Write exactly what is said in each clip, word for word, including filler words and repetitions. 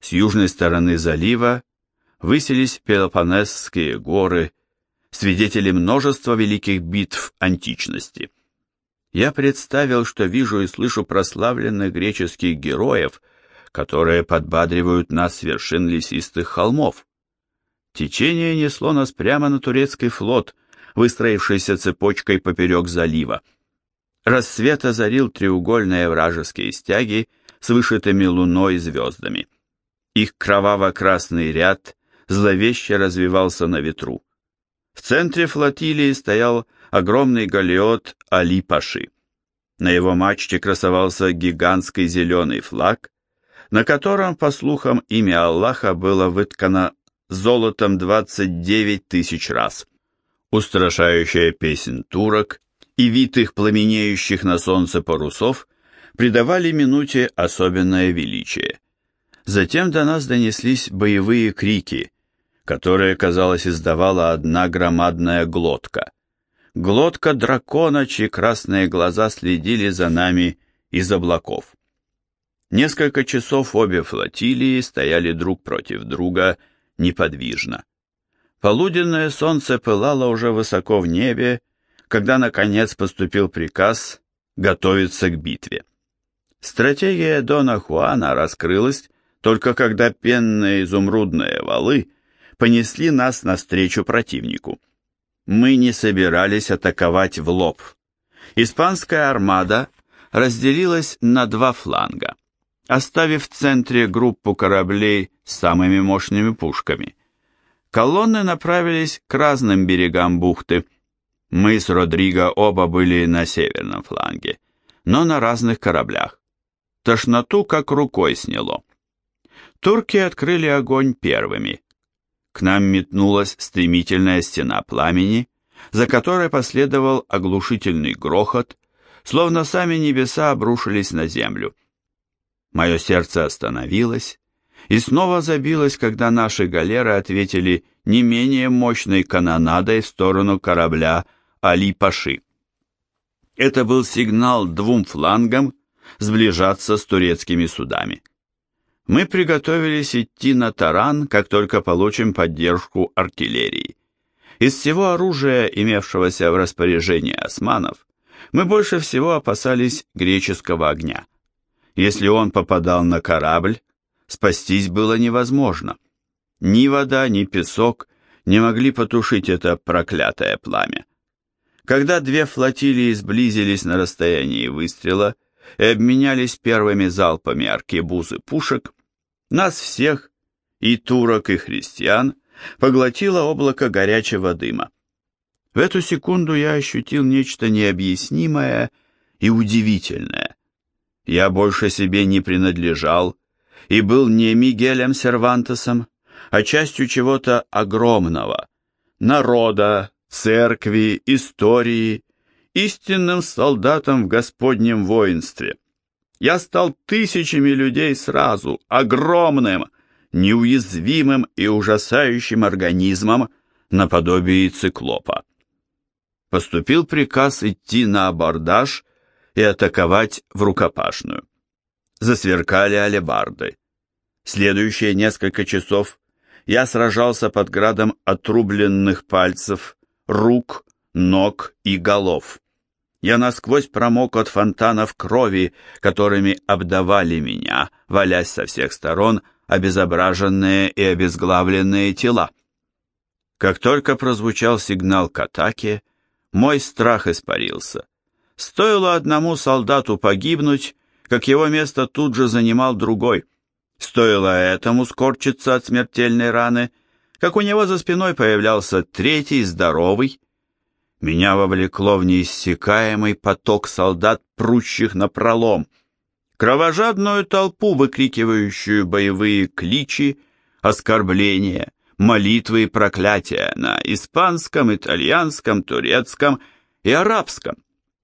С южной стороны залива высились Пелопоннесские горы, свидетели множества великих битв античности. Я представил, что вижу и слышу прославленных греческих героев, которые подбадривают нас с вершин лесистых холмов. Течение несло нас прямо на турецкий флот, выстроившийся цепочкой поперек залива. Рассвет озарил треугольные вражеские стяги с вышитыми луной и звездами. Их кроваво-красный ряд зловеще развивался на ветру. В центре флотилии стоял огромный галеот Али-Паши. На его мачте красовался гигантский зеленый флаг, на котором, по слухам, имя Аллаха было выткано золотом двадцать девять тысяч раз. Устрашающая песнь турок и вид их пламенеющих на солнце парусов придавали минуте особенное величие. Затем до нас донеслись боевые крики, которые, казалось, издавала одна громадная глотка. Глотка дракона, чьи красные глаза следили за нами из облаков. Несколько часов обе флотилии стояли друг против друга неподвижно. Полуденное солнце пылало уже высоко в небе, когда, наконец, поступил приказ готовиться к битве. Стратегия Дона Хуана раскрылась только когда пенные изумрудные валы понесли нас навстречу противнику. Мы не собирались атаковать в лоб. Испанская армада разделилась на два фланга, оставив в центре группу кораблей с самыми мощными пушками. Колонны направились к разным берегам бухты. Мы с Родриго оба были на северном фланге, но на разных кораблях. Тошноту как рукой сняло. Турки открыли огонь первыми. К нам метнулась стремительная стена пламени, за которой последовал оглушительный грохот, словно сами небеса обрушились на землю. Мое сердце остановилось и снова забилось, когда наши галеры ответили не менее мощной канонадой в сторону корабля Али-Паши. Это был сигнал двум флангам сближаться с турецкими судами. Мы приготовились идти на таран, как только получим поддержку артиллерии. Из всего оружия, имевшегося в распоряжении османов, мы больше всего опасались греческого огня. Если он попадал на корабль, спастись было невозможно. Ни вода, ни песок не могли потушить это проклятое пламя. Когда две флотилии сблизились на расстоянии выстрела и обменялись первыми залпами аркебуз и пушек, нас всех, и турок, и христиан, поглотило облако горячего дыма. В эту секунду я ощутил нечто необъяснимое и удивительное. Я больше себе не принадлежал и был не Мигелем Сервантесом, а частью чего-то огромного, народа, церкви, истории, истинным солдатом в Господнем воинстве. Я стал тысячами людей сразу, огромным, неуязвимым и ужасающим организмом наподобие циклопа. Поступил приказ идти на абордаж и атаковать в рукопашную. Засверкали алебарды. Следующие несколько часов я сражался под градом отрубленных пальцев, рук, ног и голов. Я насквозь промок от фонтанов крови, которыми обдавали меня, валясь со всех сторон, обезображенные и обезглавленные тела. Как только прозвучал сигнал к атаке, мой страх испарился. Стоило одному солдату погибнуть, как его место тут же занимал другой. Стоило этому скорчиться от смертельной раны, как у него за спиной появлялся третий, здоровый. Меня вовлекло в неиссякаемый поток солдат, прущих напролом, кровожадную толпу, выкрикивающую боевые кличи, оскорбления, молитвы и проклятия на испанском, итальянском, турецком и арабском.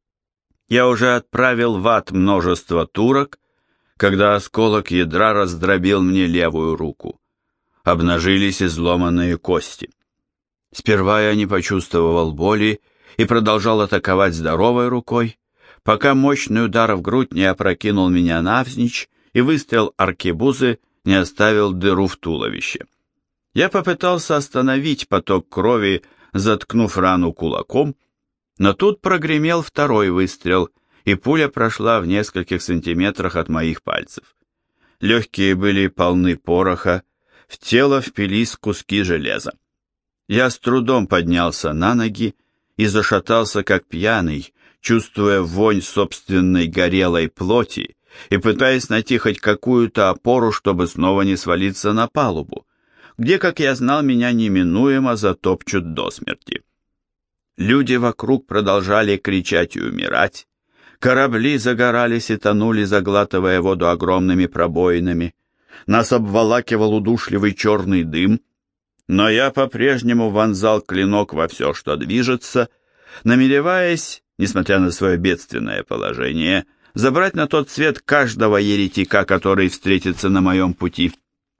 Я уже отправил в ад множество турок, когда осколок ядра раздробил мне левую руку. Обнажились изломанные кости. Сперва я не почувствовал боли и продолжал атаковать здоровой рукой, пока мощный удар в грудь не опрокинул меня навзничь, и выстрел аркебузы не оставил дыру в туловище. Я попытался остановить поток крови, заткнув рану кулаком, но тут прогремел второй выстрел, и пуля прошла в нескольких сантиметрах от моих пальцев. Легкие были полны пороха, в тело впились куски железа. Я с трудом поднялся на ноги и зашатался как пьяный, чувствуя вонь собственной горелой плоти и пытаясь найти хоть какую-то опору, чтобы снова не свалиться на палубу, где, как я знал, меня неминуемо затопчут до смерти. Люди вокруг продолжали кричать и умирать, корабли загорались и тонули, заглатывая воду огромными пробоинами, нас обволакивал удушливый черный дым, но я по-прежнему вонзал клинок во все, что движется, намереваясь, несмотря на свое бедственное положение, забрать на тот свет каждого еретика, который встретится на моем пути.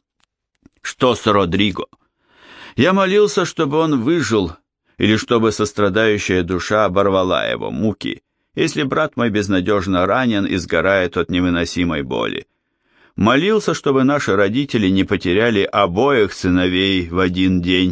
Что с Родриго? Я молился, чтобы он выжил, или чтобы сострадающая душа оборвала его муки, если брат мой безнадежно ранен и сгорает от невыносимой боли. Молился, чтобы наши родители не потеряли обоих сыновей в один день.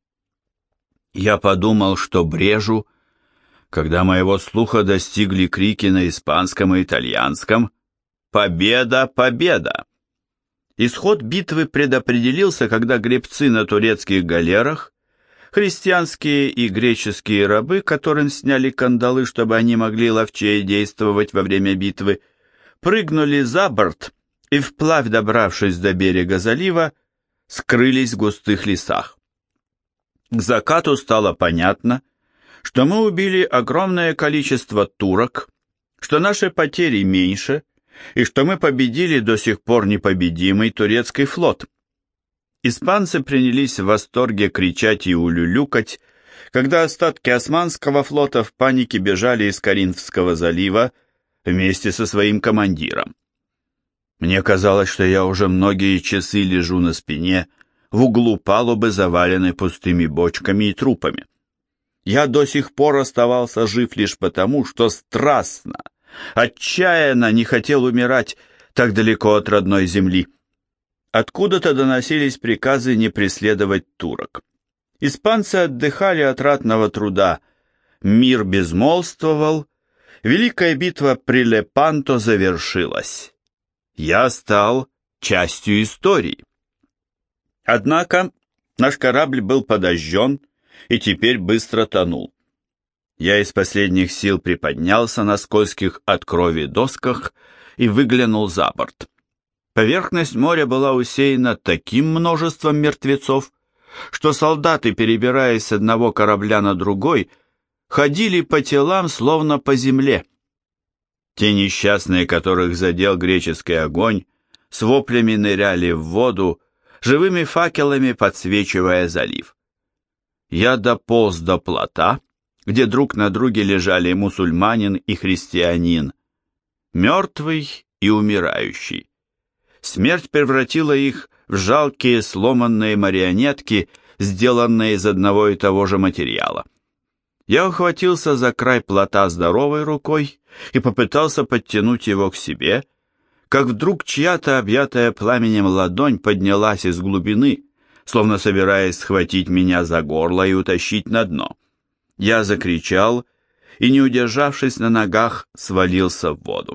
Я подумал, что брежу, когда моего слуха достигли крики на испанском и итальянском «Победа! Победа!». Исход битвы предопределился, когда гребцы на турецких галерах, христианские и греческие рабы, которым сняли кандалы, чтобы они могли ловчее действовать во время битвы, прыгнули за борт и, вплавь добравшись до берега залива, скрылись в густых лесах. К закату стало понятно, что мы убили огромное количество турок, что наши потери меньше, и что мы победили до сих пор непобедимый турецкий флот. Испанцы принялись в восторге кричать и улюлюкать, когда остатки османского флота в панике бежали из Коринфского залива вместе со своим командиром. Мне казалось, что я уже многие часы лежу на спине в углу палубы, заваленной пустыми бочками и трупами. Я до сих пор оставался жив лишь потому, что страстно, отчаянно не хотел умирать так далеко от родной земли. Откуда-то доносились приказы не преследовать турок. Испанцы отдыхали от ратного труда, мир безмолвствовал, великая битва при Лепанто завершилась. Я стал частью истории. Однако наш корабль был подожжен и теперь быстро тонул. Я из последних сил приподнялся на скользких от крови досках и выглянул за борт. Поверхность моря была усеяна таким множеством мертвецов, что солдаты, перебираясь с одного корабля на другой, ходили по телам, словно по земле. Те несчастные, которых задел греческий огонь, с воплями ныряли в воду, живыми факелами подсвечивая залив. Я дополз до плота, где друг на друге лежали мусульманин и христианин, мертвый и умирающий. Смерть превратила их в жалкие сломанные марионетки, сделанные из одного и того же материала. Я ухватился за край плота здоровой рукой и попытался подтянуть его к себе, как вдруг чья-то объятая пламенем ладонь поднялась из глубины, словно собираясь схватить меня за горло и утащить на дно. Я закричал и, не удержавшись на ногах, свалился в воду.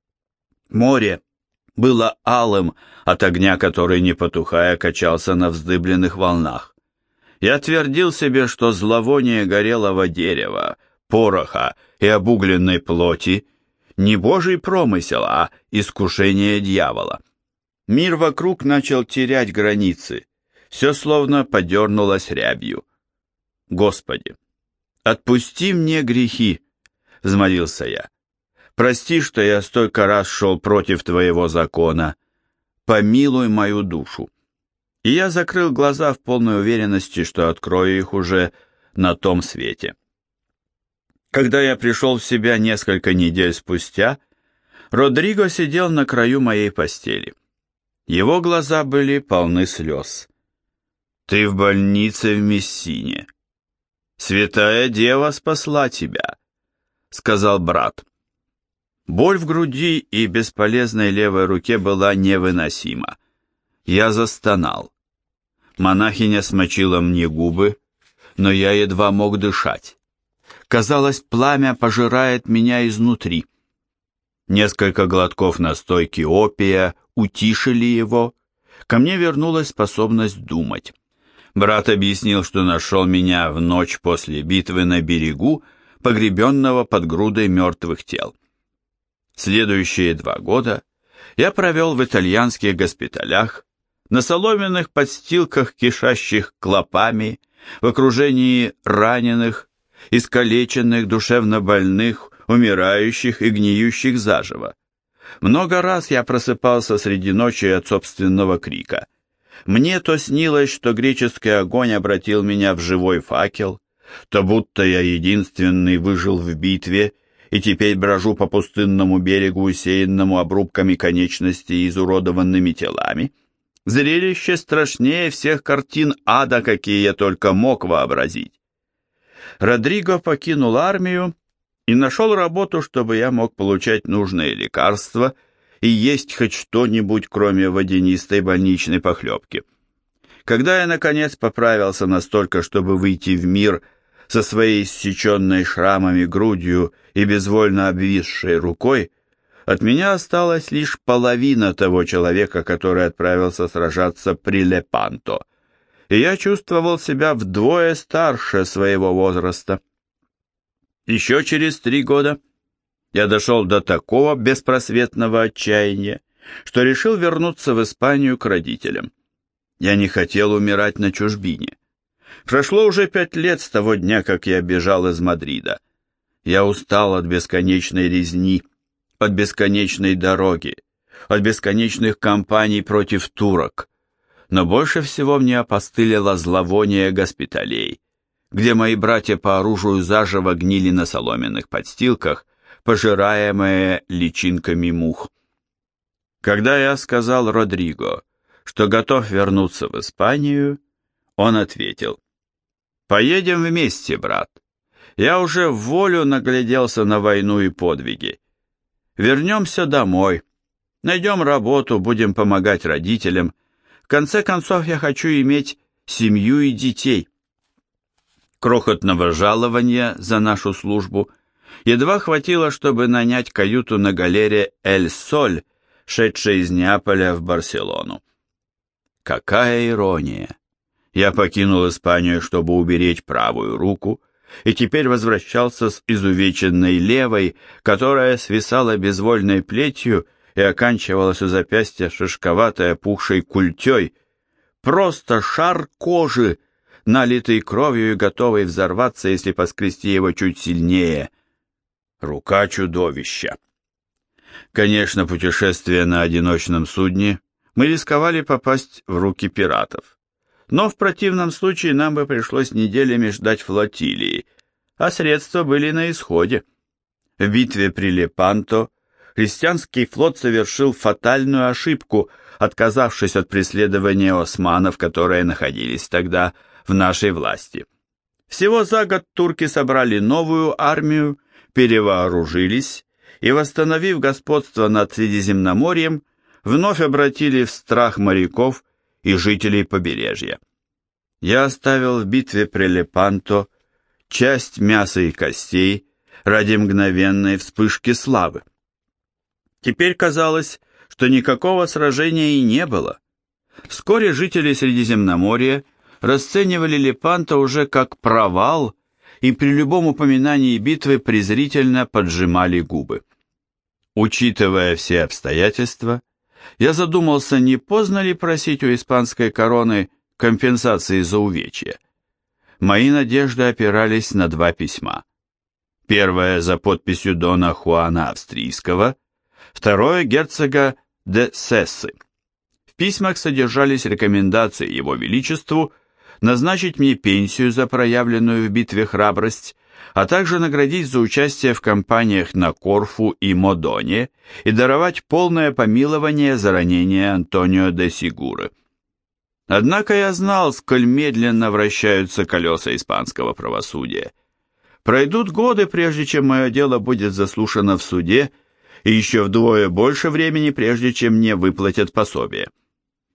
Море было алым от огня, который, не потухая, качался на вздыбленных волнах. Я твердил себе, что зловоние горелого дерева, пороха и обугленной плоти не божий промысел, а искушение дьявола. Мир вокруг начал терять границы, все словно подернулось рябью. «Господи, отпусти мне грехи», — взмолился я. «Прости, что я столько раз шел против Твоего закона. Помилуй мою душу». И я закрыл глаза в полной уверенности, что открою их уже на том свете. Когда я пришел в себя несколько недель спустя, Родриго сидел на краю моей постели. Его глаза были полны слез. «Ты в больнице в Мессине. Святая Дева спасла тебя», — сказал брат. Боль в груди и бесполезной левой руке была невыносима. Я застонал. Монахиня смочила мне губы, но я едва мог дышать. Казалось, пламя пожирает меня изнутри. Несколько глотков настойки опия утишили его. Ко мне вернулась способность думать. Брат объяснил, что нашел меня в ночь после битвы на берегу, погребенного под грудой мертвых тел. Следующие два года я провел в итальянских госпиталях, на соломенных подстилках, кишащих клопами, в окружении раненых, искалеченных, душевно больных, умирающих и гниющих заживо. Много раз я просыпался среди ночи от собственного крика. Мне то снилось, что греческий огонь обратил меня в живой факел, то будто я единственный выжил в битве и теперь брожу по пустынному берегу, усеянному обрубками конечностей и изуродованными телами. Зрелище страшнее всех картин ада, какие я только мог вообразить. Родриго покинул армию и нашел работу, чтобы я мог получать нужные лекарства и есть хоть что-нибудь, кроме водянистой больничной похлебки. Когда я, наконец, поправился настолько, чтобы выйти в мир со своей иссеченной шрамами грудью и безвольно обвисшей рукой, от меня осталась лишь половина того человека, который отправился сражаться при Лепанто, и я чувствовал себя вдвое старше своего возраста. Еще через три года я дошел до такого беспросветного отчаяния, что решил вернуться в Испанию к родителям. Я не хотел умирать на чужбине. Прошло уже пять лет с того дня, как я бежал из Мадрида. Я устал от бесконечной резни, от бесконечной дороги, от бесконечных кампаний против турок. Но больше всего мне опостылило зловоние госпиталей, где мои братья по оружию заживо гнили на соломенных подстилках, пожираемые личинками мух. Когда я сказал Родриго, что готов вернуться в Испанию, он ответил: «Поедем вместе, брат. Я уже в волю нагляделся на войну и подвиги. Вернемся домой, найдем работу, будем помогать родителям. В конце концов, я хочу иметь семью и детей». Крохотного жалования за нашу службу едва хватило, чтобы нанять каюту на галере «Эль Соль», шедшей из Неаполя в Барселону. Какая ирония! Я покинул Испанию, чтобы уберечь правую руку, и теперь возвращался с изувеченной левой, которая свисала безвольной плетью и оканчивалась у запястья шишковатой опухшей культей. Просто шар кожи, налитый кровью и готовый взорваться, если поскрести его чуть сильнее. Рука чудовища. Конечно, путешествие на одиночном судне мы рисковали попасть в руки пиратов. Но в противном случае нам бы пришлось неделями ждать флотилии, а средства были на исходе. В битве при Лепанто христианский флот совершил фатальную ошибку, отказавшись от преследования османов, которые находились тогда в нашей власти. Всего за год турки собрали новую армию, перевооружились и, восстановив господство над Средиземноморьем, вновь обратили в страх моряков и жителей побережья. Я оставил в битве при Лепанто часть мяса и костей ради мгновенной вспышки славы. Теперь казалось, что никакого сражения и не было. Вскоре жители Средиземноморья расценивали Лепанто уже как провал и при любом упоминании битвы презрительно поджимали губы. Учитывая все обстоятельства, я задумался, не поздно ли просить у испанской короны компенсации за увечья. Мои надежды опирались на два письма. Первое за подписью дона Хуана Австрийского, второе герцога де Сессы. В письмах содержались рекомендации его величеству назначить мне пенсию за проявленную в битве храбрость, а также наградить за участие в кампаниях на Корфу и Модоне и даровать полное помилование за ранение Антонио де Сигуры. Однако я знал, сколь медленно вращаются колеса испанского правосудия. Пройдут годы, прежде чем мое дело будет заслушано в суде, и еще вдвое больше времени, прежде чем мне выплатят пособие.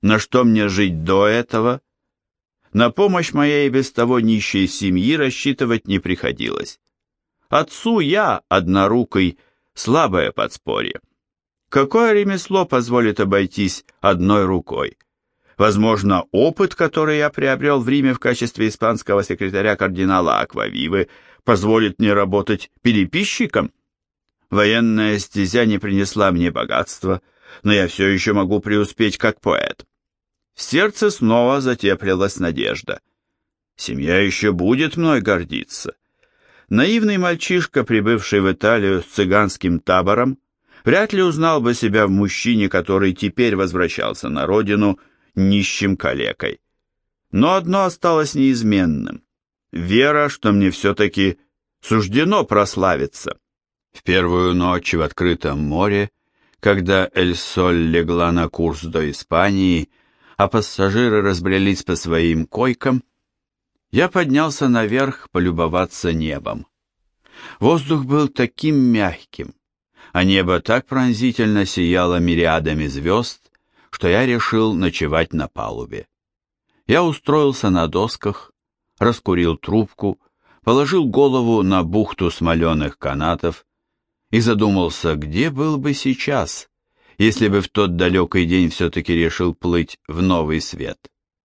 На что мне жить до этого? На помощь моей без того нищей семьи рассчитывать не приходилось. Отцу я, однорукий, слабое подспорье. Какое ремесло позволит обойтись одной рукой? Возможно, опыт, который я приобрел в Риме в качестве испанского секретаря кардинала Аквавивы, позволит мне работать переписчиком? Военная стезя не принесла мне богатства, но я все еще могу преуспеть как поэт. В сердце снова затеплилась надежда. Семья еще будет мной гордиться. Наивный мальчишка, прибывший в Италию с цыганским табором, вряд ли узнал бы себя в мужчине, который теперь возвращался на родину нищим калекой. Но одно осталось неизменным — вера, что мне все-таки суждено прославиться. В первую ночь в открытом море, когда Эль-Соль легла на курс до Испании, а пассажиры разбрелись по своим койкам, я поднялся наверх полюбоваться небом. Воздух был таким мягким, а небо так пронзительно сияло мириадами звезд, что я решил ночевать на палубе. Я устроился на досках, раскурил трубку, положил голову на бухту смоленых канатов и задумался, где был бы сейчас, если бы в тот далекий день все-таки решил плыть в новый свет.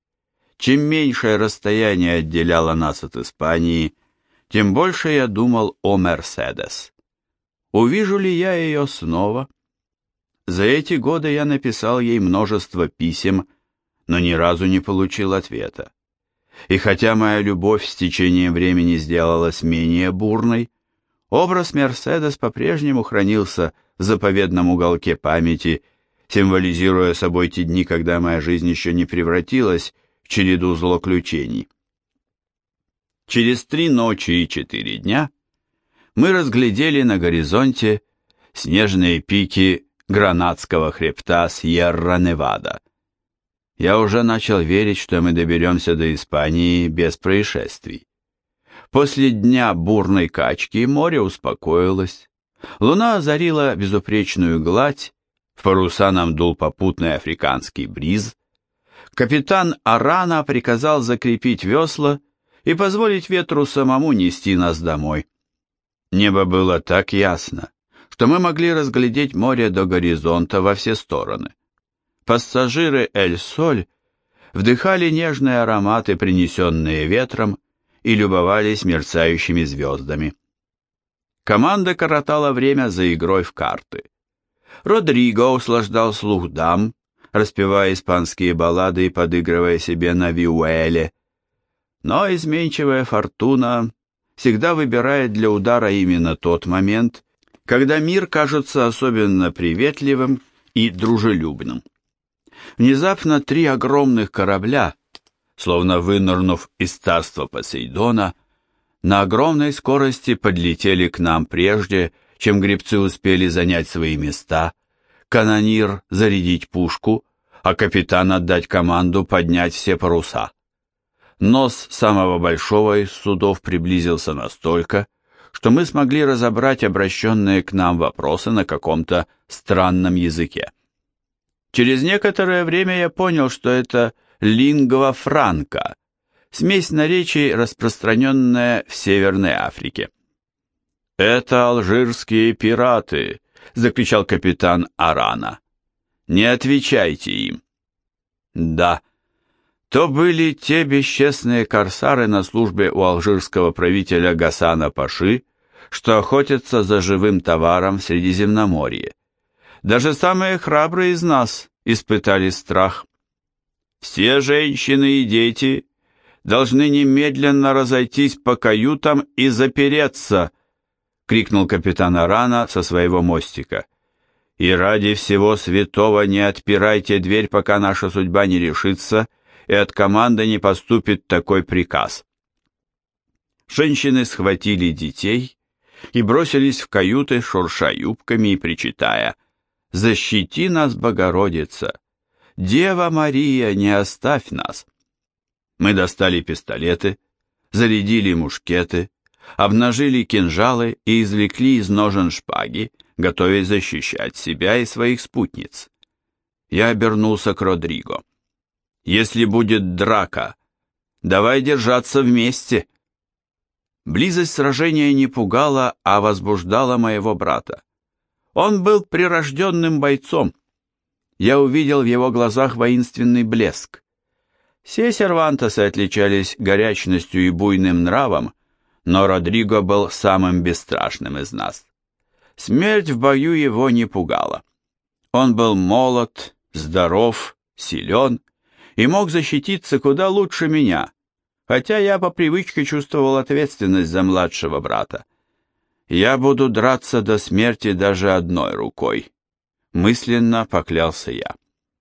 Чем меньшее расстояние отделяло нас от Испании, тем больше я думал о Мерседес. Увижу ли я ее снова? За эти годы я написал ей множество писем, но ни разу не получил ответа. И хотя моя любовь с течением времени сделалась менее бурной, образ Мерседес по-прежнему хранился в заповедном уголке памяти, символизируя собой те дни, когда моя жизнь еще не превратилась в череду злоключений. Через три ночи и четыре дня мы разглядели на горизонте снежные пики гранадского хребта Сьерра-Невада. Я уже начал верить, что мы доберемся до Испании без происшествий. После дня бурной качки море успокоилось, луна озарила безупречную гладь, в паруса нам дул попутный африканский бриз. Капитан Арана приказал закрепить весла и позволить ветру самому нести нас домой. Небо было так ясно, что мы могли разглядеть море до горизонта во все стороны. Пассажиры Эль-Соль вдыхали нежные ароматы, принесенные ветром, и любовались мерцающими звездами. Команда коротала время за игрой в карты. Родриго услаждал слух дам, распевая испанские баллады и подыгрывая себе на виуэле. Но изменчивая фортуна всегда выбирает для удара именно тот момент, когда мир кажется особенно приветливым и дружелюбным. Внезапно три огромных корабля, словно вынырнув из царства Посейдона, на огромной скорости подлетели к нам прежде, чем гребцы успели занять свои места, канонир зарядить пушку, а капитан отдать команду поднять все паруса. Нос самого большого из судов приблизился настолько, что мы смогли разобрать обращенные к нам вопросы на каком-то странном языке. Через некоторое время я понял, что это лингва франка, смесь наречий, распространенная в Северной Африке. «Это алжирские пираты!» — закричал капитан Арана. «Не отвечайте им!» «Да, то были те бесчестные корсары на службе у алжирского правителя Гасана Паши, что охотятся за живым товаром в Средиземноморье. Даже самые храбрые из нас испытали страх. Все женщины и дети должны немедленно разойтись по каютам и запереться!» — крикнул капитан Арана со своего мостика. «И ради всего святого не отпирайте дверь, пока наша судьба не решится, и от команды не поступит такой приказ». Женщины схватили детей и бросились в каюты, шурша юбками и причитая: «Защити нас, Богородица! Дева Мария, не оставь нас!» Мы достали пистолеты, зарядили мушкеты, обнажили кинжалы и извлекли из ножен шпаги, готовясь защищать себя и своих спутниц. Я обернулся к Родриго. Если будет драка, давай держаться вместе. Близость сражения не пугала, а возбуждала моего брата. Он был прирожденным бойцом. Я увидел в его глазах воинственный блеск. Все сервантесы отличались горячностью и буйным нравом, но Родриго был самым бесстрашным из нас. Смерть в бою его не пугала. Он был молод, здоров, силен и мог защититься куда лучше меня, хотя я по привычке чувствовал ответственность за младшего брата. «Я буду драться до смерти даже одной рукой», — мысленно поклялся я.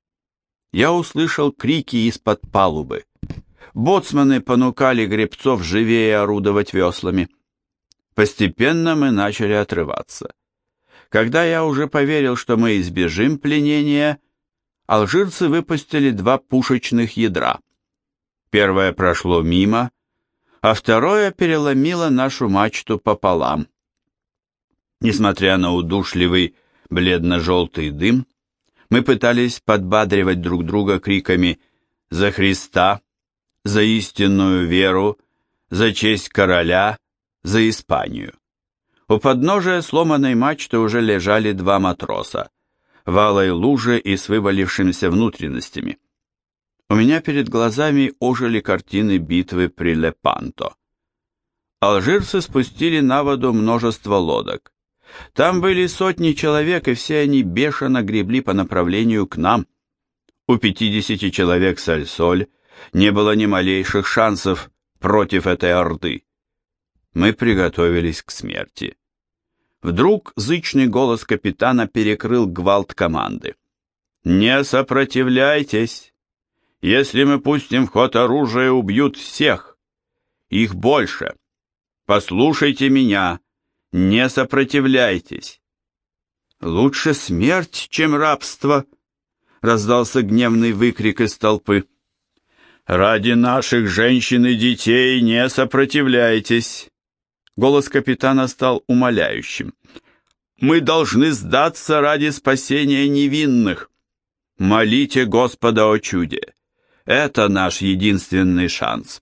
Я услышал крики из-под палубы. Боцманы понукали гребцов живее орудовать веслами. Постепенно мы начали отрываться. Когда я уже поверил, что мы избежим пленения, алжирцы выпустили два пушечных ядра. Первое прошло мимо, а второе переломило нашу мачту пополам. Несмотря на удушливый бледно-желтый дым, мы пытались подбадривать друг друга криками «За Христа!», «За истинную веру!», «За честь короля!», «За Испанию!». У подножия сломанной мачты уже лежали два матроса, в алой луже и с вывалившимися внутренностями. У меня перед глазами ожили картины битвы при Лепанто. Алжирцы спустили на воду множество лодок. Там были сотни человек, и все они бешено гребли по направлению к нам. У пятидесяти человек с Аль-Соль не было ни малейших шансов против этой орды. Мы приготовились к смерти. Вдруг зычный голос капитана перекрыл гвалт команды. «Не сопротивляйтесь! Если мы пустим в ход оружие, убьют всех! Их больше! Послушайте меня! Не сопротивляйтесь!» «Лучше смерть, чем рабство!» — раздался гневный выкрик из толпы. «Ради наших женщин и детей не сопротивляйтесь!» Голос капитана стал умоляющим. «Мы должны сдаться ради спасения невинных. Молите Господа о чуде. Это наш единственный шанс».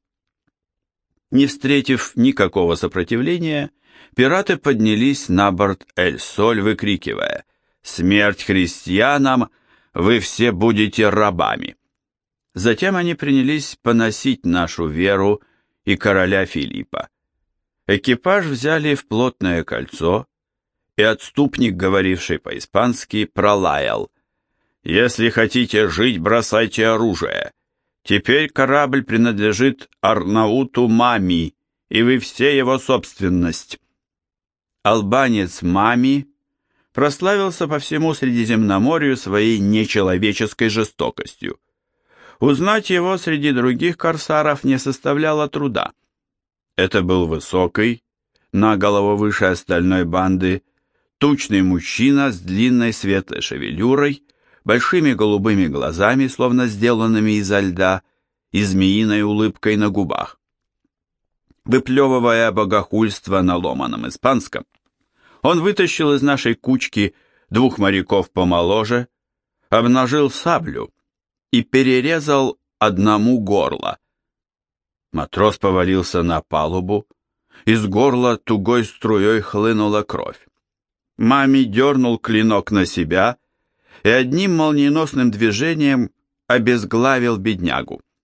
Не встретив никакого сопротивления, пираты поднялись на борт Эль-Соль, выкрикивая «Смерть христианам! Вы все будете рабами!». Затем они принялись поносить нашу веру и короля Филиппа. Экипаж взяли в плотное кольцо, и отступник, говоривший по-испански, пролаял: «Если хотите жить, бросайте оружие. Теперь корабль принадлежит Арнауту Мами, и вы все его собственность». Албанец Мами прославился по всему Средиземноморью своей нечеловеческой жестокостью. Узнать его среди других корсаров не составляло труда. Это был высокий, на голову выше остальной банды, тучный мужчина с длинной светлой шевелюрой, большими голубыми глазами, словно сделанными изо льда, и змеиной улыбкой на губах. Выплевывая богохульство на ломаном испанском, он вытащил из нашей кучки двух моряков помоложе, обнажил саблю и перерезал одному горло. Матрос повалился на палубу, из горла тугой струей хлынула кровь. Мами дернул клинок на себя и одним молниеносным движением обезглавил беднягу.